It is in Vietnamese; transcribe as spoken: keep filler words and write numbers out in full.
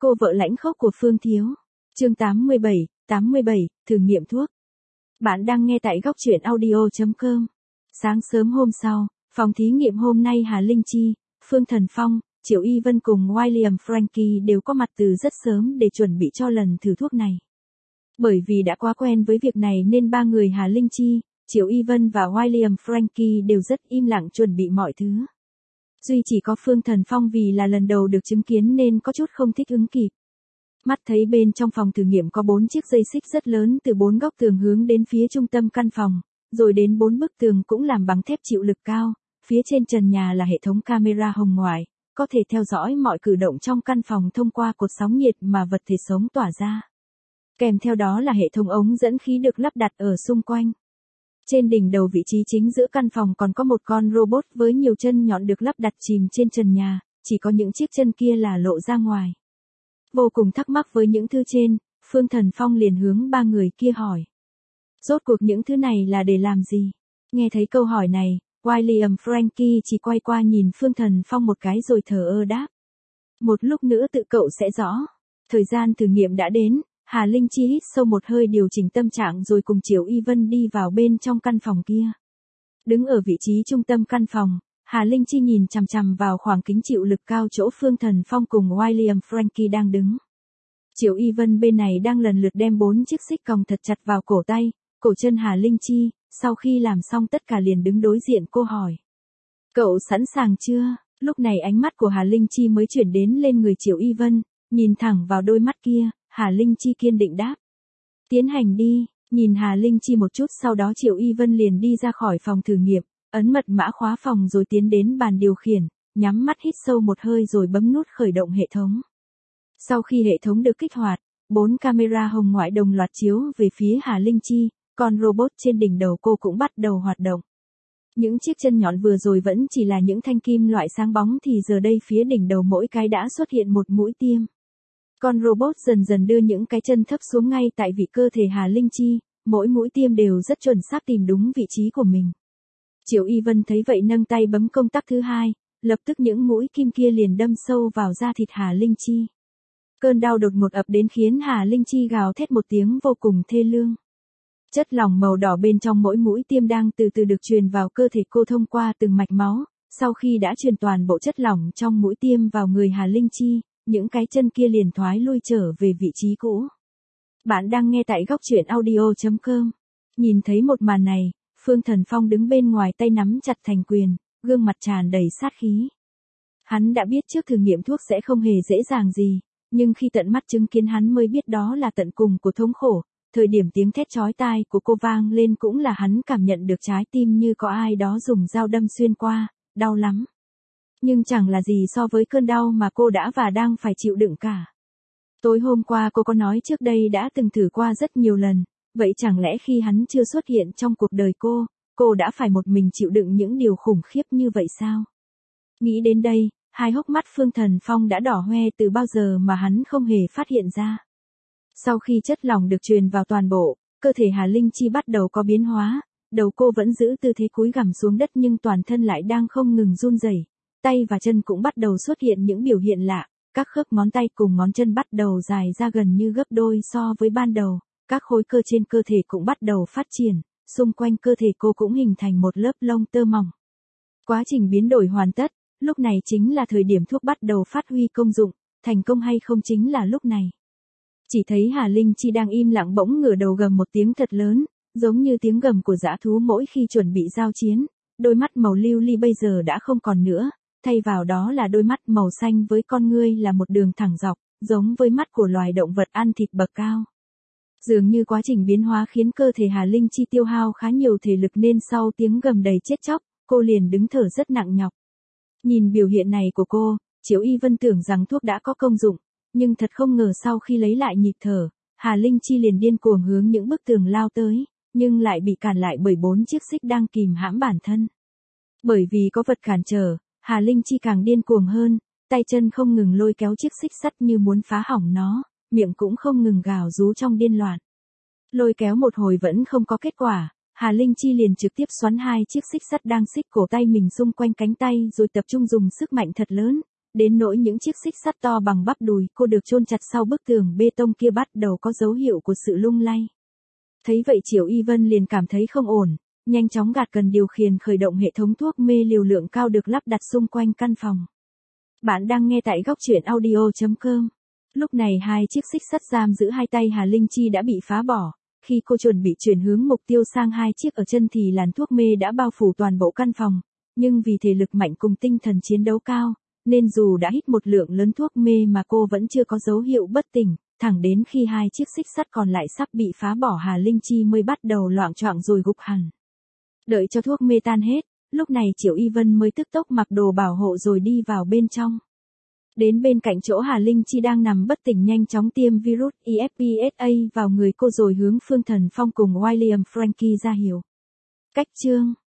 Cô vợ lãnh khốc của Phương Thiếu. Chương tám mươi bảy, tám mươi bảy, thử nghiệm thuốc. Bạn đang nghe tại góc truyện audio chấm com. Sáng sớm hôm sau, phòng thí nghiệm hôm nay Hà Linh Chi, Phương Thần Phong, Triệu Y Vân cùng William Frankie đều có mặt từ rất sớm để chuẩn bị cho lần thử thuốc này. Bởi vì đã quá quen với việc này nên ba người Hà Linh Chi, Triệu Y Vân và William Frankie đều rất im lặng chuẩn bị mọi thứ. Duy chỉ có Phương Thần Phong vì là lần đầu được chứng kiến nên có chút không thích ứng kịp. Mắt thấy bên trong phòng thử nghiệm có bốn chiếc dây xích rất lớn từ bốn góc tường hướng đến phía trung tâm căn phòng, rồi đến bốn bức tường cũng làm bằng thép chịu lực cao, phía trên trần nhà là hệ thống camera hồng ngoại, có thể theo dõi mọi cử động trong căn phòng thông qua cột sóng nhiệt mà vật thể sống tỏa ra. Kèm theo đó là hệ thống ống dẫn khí được lắp đặt ở xung quanh. Trên đỉnh đầu vị trí chính giữa căn phòng còn có một con robot với nhiều chân nhọn được lắp đặt chìm trên trần nhà, chỉ có những chiếc chân kia là lộ ra ngoài. Vô cùng thắc mắc với những thứ trên, Phương Thần Phong liền hướng ba người kia hỏi. Rốt cuộc những thứ này là để làm gì? Nghe thấy câu hỏi này, William Frankie chỉ quay qua nhìn Phương Thần Phong một cái rồi thờ ơ đáp. Một lúc nữa tự cậu sẽ rõ. Thời gian thử nghiệm đã đến. Hà Linh Chi hít sâu một hơi điều chỉnh tâm trạng rồi cùng Triệu Y Vân đi vào bên trong căn phòng kia. Đứng ở vị trí trung tâm căn phòng, Hà Linh Chi nhìn chằm chằm vào khoảng kính chịu lực cao chỗ Phương Thần Phong cùng William Frankie đang đứng. Triệu Y Vân bên này đang lần lượt đem bốn chiếc xích còng thật chặt vào cổ tay, cổ chân Hà Linh Chi, sau khi làm xong tất cả liền đứng đối diện cô hỏi. Cậu sẵn sàng chưa? Lúc này ánh mắt của Hà Linh Chi mới chuyển đến lên người Triệu Y Vân, nhìn thẳng vào đôi mắt kia. Hà Linh Chi kiên định đáp. Tiến hành đi, nhìn Hà Linh Chi một chút sau đó Triệu Y Vân liền đi ra khỏi phòng thử nghiệm, ấn mật mã khóa phòng rồi tiến đến bàn điều khiển, nhắm mắt hít sâu một hơi rồi bấm nút khởi động hệ thống. Sau khi hệ thống được kích hoạt, bốn camera hồng ngoại đồng loạt chiếu về phía Hà Linh Chi, còn robot trên đỉnh đầu cô cũng bắt đầu hoạt động. Những chiếc chân nhọn vừa rồi vẫn chỉ là những thanh kim loại sáng bóng thì giờ đây phía đỉnh đầu mỗi cái đã xuất hiện một mũi tiêm. Con robot dần dần đưa những cái chân thấp xuống ngay tại vị cơ thể Hà Linh Chi, mỗi mũi tiêm đều rất chuẩn xác tìm đúng vị trí của mình. Triệu Y Vân thấy vậy nâng tay bấm công tắc thứ hai, lập tức những mũi kim kia liền đâm sâu vào da thịt Hà Linh Chi. Cơn đau đột ngột ập đến khiến Hà Linh Chi gào thét một tiếng vô cùng thê lương. Chất lỏng màu đỏ bên trong mỗi mũi tiêm đang từ từ được truyền vào cơ thể cô thông qua từng mạch máu, sau khi đã truyền toàn bộ chất lỏng trong mũi tiêm vào người Hà Linh Chi. Những cái chân kia liền thoái lui trở về vị trí cũ. Bạn đang nghe tại góc truyện audio chấm com. Nhìn thấy một màn này, Phương Thần Phong đứng bên ngoài tay nắm chặt thành quyền, gương mặt tràn đầy sát khí. Hắn đã biết trước thử nghiệm thuốc sẽ không hề dễ dàng gì, nhưng khi tận mắt chứng kiến hắn mới biết đó là tận cùng của thống khổ. Thời điểm tiếng thét chói tai của cô vang lên cũng là hắn cảm nhận được trái tim như có ai đó dùng dao đâm xuyên qua, đau lắm. Nhưng chẳng là gì so với cơn đau mà cô đã và đang phải chịu đựng cả. Tối hôm qua cô có nói trước đây đã từng thử qua rất nhiều lần, vậy chẳng lẽ khi hắn chưa xuất hiện trong cuộc đời cô, cô đã phải một mình chịu đựng những điều khủng khiếp như vậy sao? Nghĩ đến đây, hai hốc mắt Phương Thần Phong đã đỏ hoe từ bao giờ mà hắn không hề phát hiện ra. Sau khi chất lỏng được truyền vào toàn bộ, cơ thể Hà Linh Chi bắt đầu có biến hóa, đầu cô vẫn giữ tư thế cúi gằm xuống đất nhưng toàn thân lại đang không ngừng run rẩy. Tay và chân cũng bắt đầu xuất hiện những biểu hiện lạ, các khớp ngón tay cùng ngón chân bắt đầu dài ra gần như gấp đôi so với ban đầu, các khối cơ trên cơ thể cũng bắt đầu phát triển, xung quanh cơ thể cô cũng hình thành một lớp lông tơ mỏng. Quá trình biến đổi hoàn tất, lúc này chính là thời điểm thuốc bắt đầu phát huy công dụng, thành công hay không chính là lúc này. Chỉ thấy Hà Linh Chi đang im lặng bỗng ngửa đầu gầm một tiếng thật lớn, giống như tiếng gầm của dã thú mỗi khi chuẩn bị giao chiến, đôi mắt màu lưu ly bây giờ đã không còn nữa. Thay vào đó là đôi mắt màu xanh với con ngươi là một đường thẳng dọc, giống với mắt của loài động vật ăn thịt bậc cao. Dường như quá trình biến hóa khiến cơ thể Hà Linh Chi tiêu hao khá nhiều thể lực nên sau tiếng gầm đầy chết chóc, cô liền đứng thở rất nặng nhọc. Nhìn biểu hiện này của cô, Triệu Y Vân tưởng rằng thuốc đã có công dụng, nhưng thật không ngờ sau khi lấy lại nhịp thở, Hà Linh Chi liền điên cuồng hướng những bức tường lao tới, nhưng lại bị cản lại bởi bốn chiếc xích đang kìm hãm bản thân. Bởi vì có vật cản trở, Hà Linh Chi càng điên cuồng hơn, tay chân không ngừng lôi kéo chiếc xích sắt như muốn phá hỏng nó, miệng cũng không ngừng gào rú trong điên loạn. Lôi kéo một hồi vẫn không có kết quả, Hà Linh Chi liền trực tiếp xoắn hai chiếc xích sắt đang xích cổ tay mình xung quanh cánh tay rồi tập trung dùng sức mạnh thật lớn, Đến nỗi những chiếc xích sắt to bằng bắp đùi cô được chôn chặt sau bức tường bê tông kia bắt đầu có dấu hiệu của sự lung lay. Thấy vậy Triệu Y Vân liền cảm thấy không ổn, nhanh chóng gạt cần điều khiển khởi động hệ thống thuốc mê liều lượng cao được lắp đặt xung quanh căn phòng. Bạn đang nghe tại góc truyện audio chấm com. Lúc này hai chiếc xích sắt giam giữ hai tay Hà Linh Chi đã bị phá bỏ. Khi cô chuẩn bị chuyển hướng mục tiêu sang hai chiếc ở chân thì làn thuốc mê đã bao phủ toàn bộ căn phòng. Nhưng vì thể lực mạnh cùng tinh thần chiến đấu cao, nên dù đã hít một lượng lớn thuốc mê mà cô vẫn chưa có dấu hiệu bất tỉnh, thẳng đến khi hai chiếc xích sắt còn lại sắp bị phá bỏ Hà Linh Chi mới bắt đầu loạng choạng rồi gục hẳn. Đợi cho thuốc mê tan hết, lúc này Triệu Y Vân mới tức tốc mặc đồ bảo hộ rồi đi vào bên trong. Đến bên cạnh chỗ Hà Linh Chi đang nằm bất tỉnh nhanh chóng tiêm virus E F P S A vào người cô rồi hướng Phương Thần Phong cùng William Frankie ra hiệu. Cách chương